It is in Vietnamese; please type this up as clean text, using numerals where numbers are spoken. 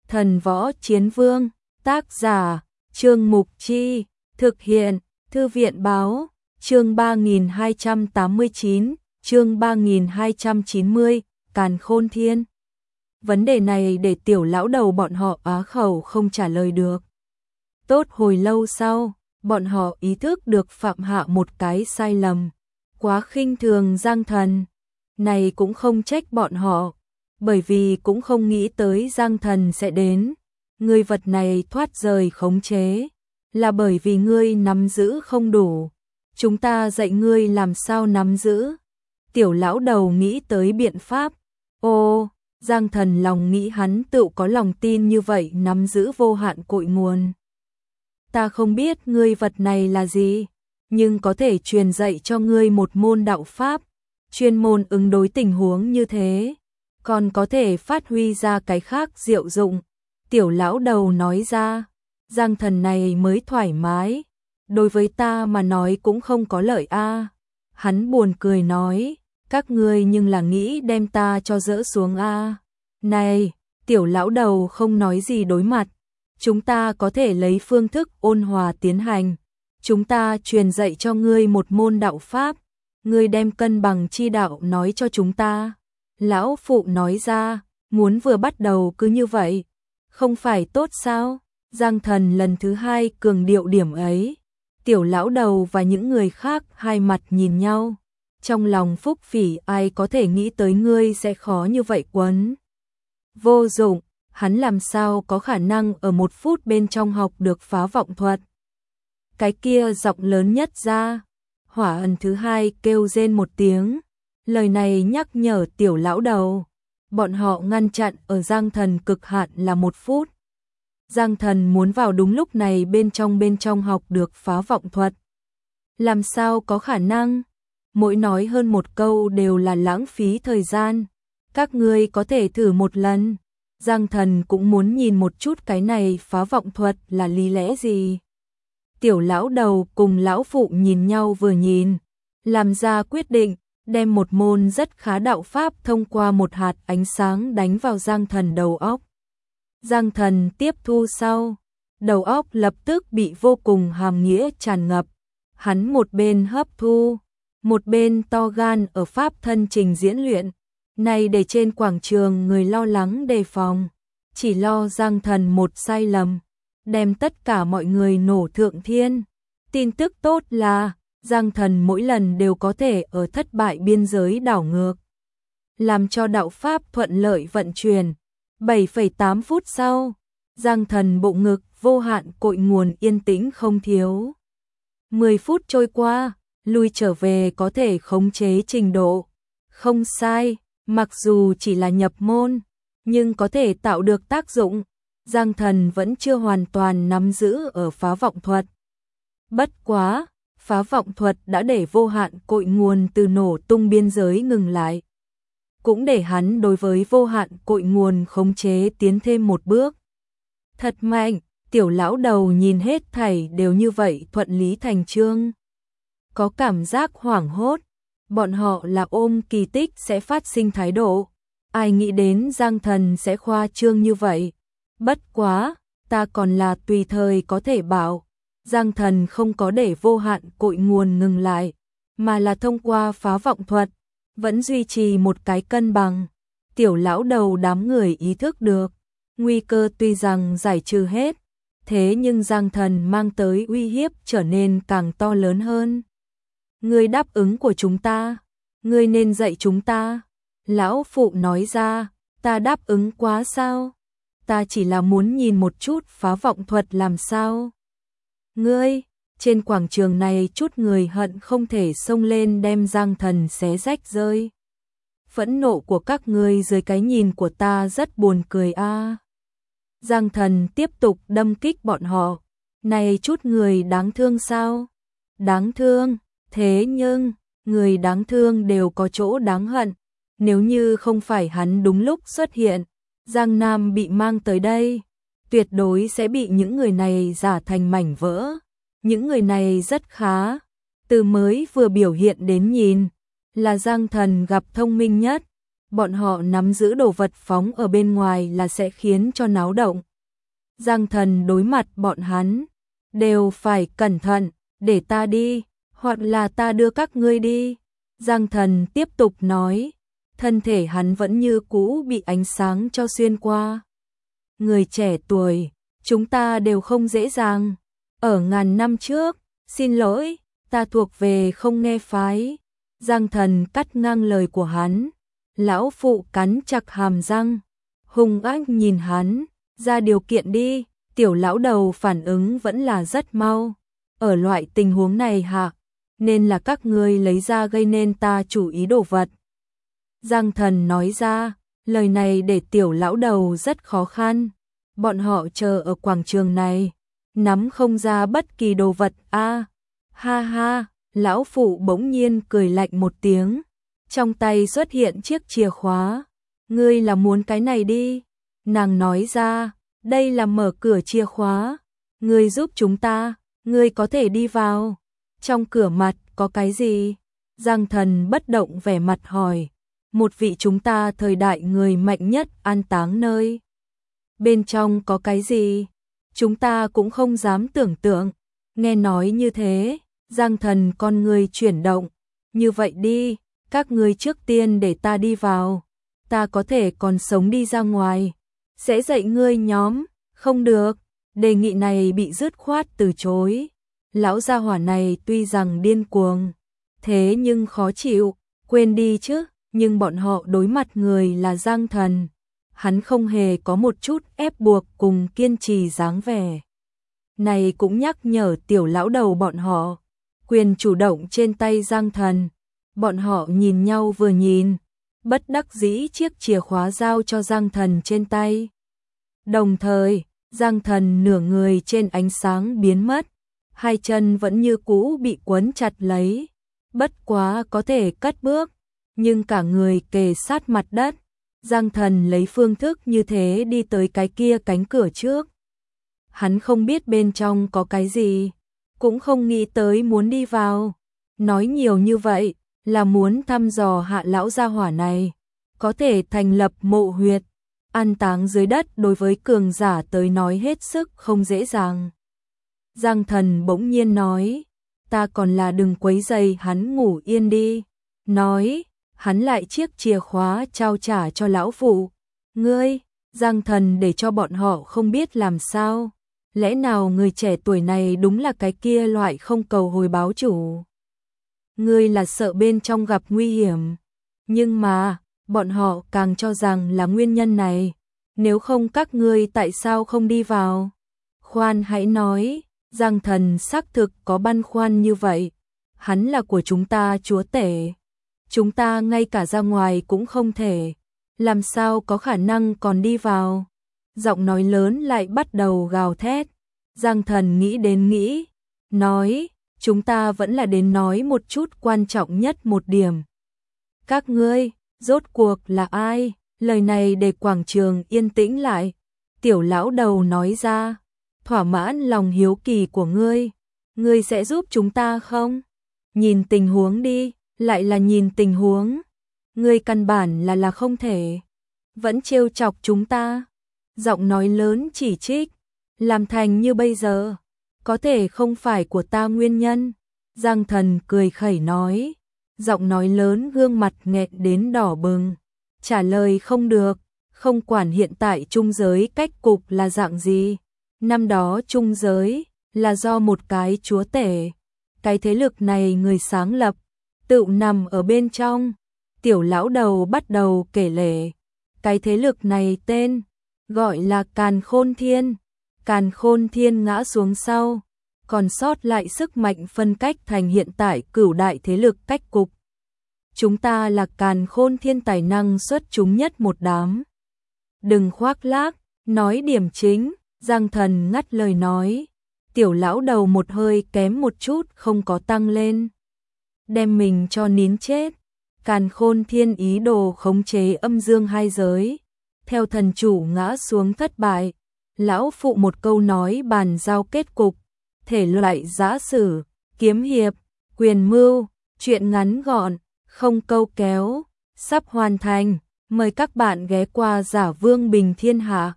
Thần Võ Chiến Vương, tác giả, Trương Mục Chi, thực hiện, Thư viện báo, chương 3289, chương 3290, Càn Khôn Thiên. Vấn đề này để tiểu lão đầu bọn họ á khẩu không trả lời được. Tốt hồi lâu sau, bọn họ ý thức được phạm hạ một cái sai lầm, quá khinh thường Giang Thần. Này cũng không trách bọn họ, bởi vì cũng không nghĩ tới Giang Thần sẽ đến. Người vật này thoát rời khống chế, là bởi vì ngươi nắm giữ không đủ. Chúng ta dạy ngươi làm sao nắm giữ. Tiểu lão đầu nghĩ tới biện pháp. Ô, Giang Thần lòng nghĩ hắn tự có lòng tin như vậy nắm giữ vô hạn cội nguồn. Ta không biết ngươi vật này là gì, nhưng có thể truyền dạy cho ngươi một môn đạo pháp, chuyên môn ứng đối tình huống như thế, còn có thể phát huy ra cái khác diệu dụng. Tiểu lão đầu nói ra, Giang Thần này mới thoải mái, đối với ta mà nói cũng không có lợi a. Hắn buồn cười nói, các ngươi nhưng là nghĩ đem ta cho dỡ xuống a. Này, tiểu lão đầu không nói gì đối mặt, chúng ta có thể lấy phương thức ôn hòa tiến hành. Chúng ta truyền dạy cho ngươi một môn đạo pháp, ngươi đem cân bằng chi đạo nói cho chúng ta. Lão phụ nói ra, muốn vừa bắt đầu cứ như vậy, không phải tốt sao? Giang Thần lần thứ hai cường điệu điểm ấy. Tiểu lão đầu và những người khác hai mặt nhìn nhau. Trong lòng phúc phỉ ai có thể nghĩ tới ngươi sẽ khó như vậy quấn. Vô dụng, hắn làm sao có khả năng ở 1 phút bên trong học được phá vọng thuật. Cái kia giọng lớn nhất ra. Hỏa Ẩn thứ hai kêu rên một tiếng. Lời này nhắc nhở tiểu lão đầu. Bọn họ ngăn chặn ở Giang Thần cực hạn là 1 phút. Giang Thần muốn vào đúng lúc này bên trong học được phá vọng thuật. Làm sao có khả năng? Mỗi nói hơn 1 câu đều là lãng phí thời gian. Các ngươi có thể thử một lần. Giang Thần cũng muốn nhìn một chút cái này phá vọng thuật là lý lẽ gì. Tiểu lão đầu cùng lão phụ nhìn nhau vừa nhìn, làm ra quyết định, đem một môn rất khá đạo pháp thông qua một hạt ánh sáng đánh vào Giang Thần đầu óc. Giang Thần tiếp thu sau, đầu óc lập tức bị vô cùng hàm nghĩa tràn ngập. Hắn một bên hấp thu, một bên to gan ở pháp thân trình diễn luyện. Này để trên quảng trường người lo lắng đề phòng, chỉ lo Giang Thần một sai lầm, đem tất cả mọi người nổ thượng thiên. Tin tức tốt là, Giang Thần mỗi lần đều có thể ở thất bại biên giới đảo ngược, làm cho đạo pháp thuận lợi vận chuyển. 7,8 phút sau, Giang Thần bộ ngực vô hạn cội nguồn yên tĩnh không thiếu. 10 phút trôi qua, lui trở về có thể khống chế trình độ. Không sai, mặc dù chỉ là nhập môn, nhưng có thể tạo được tác dụng. Giang Thần vẫn chưa hoàn toàn nắm giữ ở phá vọng thuật. Bất quá, phá vọng thuật đã để vô hạn cội nguồn từ nổ tung biên giới ngừng lại. Cũng để hắn đối với vô hạn cội nguồn khống chế tiến thêm 1 bước. Thật mạnh, tiểu lão đầu nhìn hết thảy đều như vậy thuận lý thành chương. Có cảm giác hoảng hốt, bọn họ là ôm kỳ tích sẽ phát sinh thái độ. Ai nghĩ đến Giang Thần sẽ khoa trương như vậy. Bất quá, ta còn là tùy thời có thể bảo. Giang Thần không có để vô hạn cội nguồn ngừng lại, mà là thông qua phá vọng thuật, vẫn duy trì một cái cân bằng. Tiểu lão đầu đám người ý thức được, nguy cơ tuy rằng giải trừ hết, thế nhưng Giang Thần mang tới uy hiếp trở nên càng to lớn hơn. Ngươi đáp ứng của chúng ta, ngươi nên dạy chúng ta. Lão phụ nói ra, ta đáp ứng quá sao? Ta chỉ là muốn nhìn một chút phá vọng thuật làm sao. Ngươi, trên quảng trường này chút người hận không thể xông lên đem Giang Thần xé rách rơi. Phẫn nộ của các ngươi dưới cái nhìn của ta rất buồn cười a. Giang Thần tiếp tục đâm kích bọn họ. Này chút người đáng thương sao? Đáng thương, thế nhưng, người đáng thương đều có chỗ đáng hận. Nếu như không phải hắn đúng lúc xuất hiện, Giang Nam bị mang tới đây, tuyệt đối sẽ bị những người này rả thành mảnh vỡ. Những người này rất khá, từ mới vừa biểu hiện đến nhìn, là Giang Thần gặp thông minh nhất. bọn họ nắm giữ đồ vật phóng ở bên ngoài là sẽ khiến cho náo động. Giang Thần đối mặt bọn hắn, đều phải cẩn thận, để ta đi, hoặc là ta đưa các ngươi đi. Giang Thần tiếp tục nói, thân thể hắn vẫn như cũ bị ánh sáng cho xuyên qua. Người trẻ tuổi, chúng ta đều không dễ dàng. Ở ngàn năm trước, xin lỗi, ta thuộc về không nghe phái. Giang Thần cắt ngang lời của hắn. Lão phụ cắn chặt hàm răng, hung ác nhìn hắn, ra điều kiện đi. Tiểu lão đầu phản ứng vẫn là rất mau. Ở loại tình huống này hả, nên là các ngươi lấy ra gây nên ta chủ ý đồ vật. Giang Thần nói ra, lời này để tiểu lão đầu rất khó khăn. Bọn họ chờ ở quảng trường này, nắm không ra bất kỳ đồ vật a. Ha ha, lão phụ bỗng nhiên cười lạnh một tiếng, trong tay xuất hiện chiếc chìa khóa. Ngươi là muốn cái này đi? Nàng nói ra, đây là mở cửa chìa khóa. Ngươi giúp chúng ta, ngươi có thể đi vào. Trong cửa mặt có cái gì? Giang Thần bất động vẻ mặt hỏi. Một vị chúng ta thời đại người mạnh nhất an táng nơi. Bên trong có cái gì? Chúng ta cũng không dám tưởng tượng. Nghe nói như thế, Giang Thần con người chuyển động. Như vậy đi, các ngươi trước tiên để ta đi vào. Ta có thể còn sống đi ra ngoài. Sẽ dạy ngươi nhóm, không được. Đề nghị này bị dứt khoát từ chối. Lão gia hỏa này tuy rằng điên cuồng, thế nhưng khó chịu, quên đi chứ. Nhưng bọn họ đối mặt người là Giang Thần. Hắn không hề có một chút ép buộc cùng kiên trì dáng vẻ. Này cũng nhắc nhở tiểu lão đầu bọn họ. Quyền chủ động trên tay Giang Thần. Bọn họ nhìn nhau vừa nhìn. Bất đắc dĩ chiếc chìa khóa giao cho Giang Thần trên tay. Đồng thời, Giang Thần nửa người trên ánh sáng biến mất. Hai chân vẫn như cũ bị quấn chặt lấy. Bất quá có thể cất bước, nhưng cả người kề sát mặt đất. Giang Thần lấy phương thức như thế đi tới cái kia cánh cửa trước. Hắn không biết bên trong có cái gì, cũng không nghĩ tới muốn đi vào. Nói nhiều như vậy là muốn thăm dò hạ lão gia hỏa này. Có thể thành lập mộ huyệt, an táng dưới đất đối với cường giả tới nói hết sức không dễ dàng. Giang Thần bỗng nhiên nói, ta còn là đừng quấy rầy hắn ngủ yên đi. Nói, hắn lại chiếc chìa khóa trao trả cho lão phụ. Ngươi, Giang Thần để cho bọn họ không biết làm sao. Lẽ nào người trẻ tuổi này đúng là cái kia loại không cầu hồi báo chủ? Ngươi là sợ bên trong gặp nguy hiểm. Nhưng mà, bọn họ càng cho rằng là nguyên nhân này. Nếu không các ngươi tại sao không đi vào? Khoan hãy nói, Giang Thần xác thực có băn khoăn như vậy. Hắn là của chúng ta chúa tể. Chúng ta ngay cả ra ngoài cũng không thể. Làm sao có khả năng còn đi vào? Giọng nói lớn lại bắt đầu gào thét. Giang Thần nghĩ đến nghĩ. Nói, chúng ta vẫn là đến nói một chút quan trọng nhất một điểm. Các ngươi, rốt cuộc là ai? Lời này để quảng trường yên tĩnh lại. Tiểu lão đầu nói ra, thỏa mãn lòng hiếu kỳ của ngươi. Ngươi sẽ giúp chúng ta không? Nhìn tình huống đi, lại là nhìn tình huống. Ngươi căn bản là không thể. Vẫn trêu chọc chúng ta. Giọng nói lớn chỉ trích. Làm thành như bây giờ, có thể không phải của ta nguyên nhân. Giang Thần cười khẩy nói. Giọng nói lớn gương mặt nghẹn đến đỏ bừng. Trả lời không được, không quản hiện tại trung giới cách cục là dạng gì. Năm đó trung giới là do một cái chúa tể. Cái thế lực này người sáng lập, tự nằm ở bên trong. Tiểu lão đầu bắt đầu kể lể. Cái thế lực này tên gọi là Càn Khôn Thiên. Càn Khôn Thiên ngã xuống sau, còn sót lại sức mạnh phân cách thành hiện tại cửu đại thế lực cách cục. Chúng ta là Càn Khôn Thiên tài năng xuất chúng nhất một đám. Đừng khoác lác, nói điểm chính. Giang Thần ngắt lời nói. Tiểu lão đầu một hơi kém một chút không có tăng lên. Đem mình cho nín chết. Càn Khôn Thiên ý đồ khống chế âm dương hai giới. Theo thần chủ ngã xuống thất bại. Lão phụ một câu nói bàn giao kết cục. Thể loại giã sử, kiếm hiệp, quyền mưu, chuyện ngắn gọn, không câu kéo, sắp hoàn thành. Mời các bạn ghé qua Giả Vương Bình Thiên Hạ.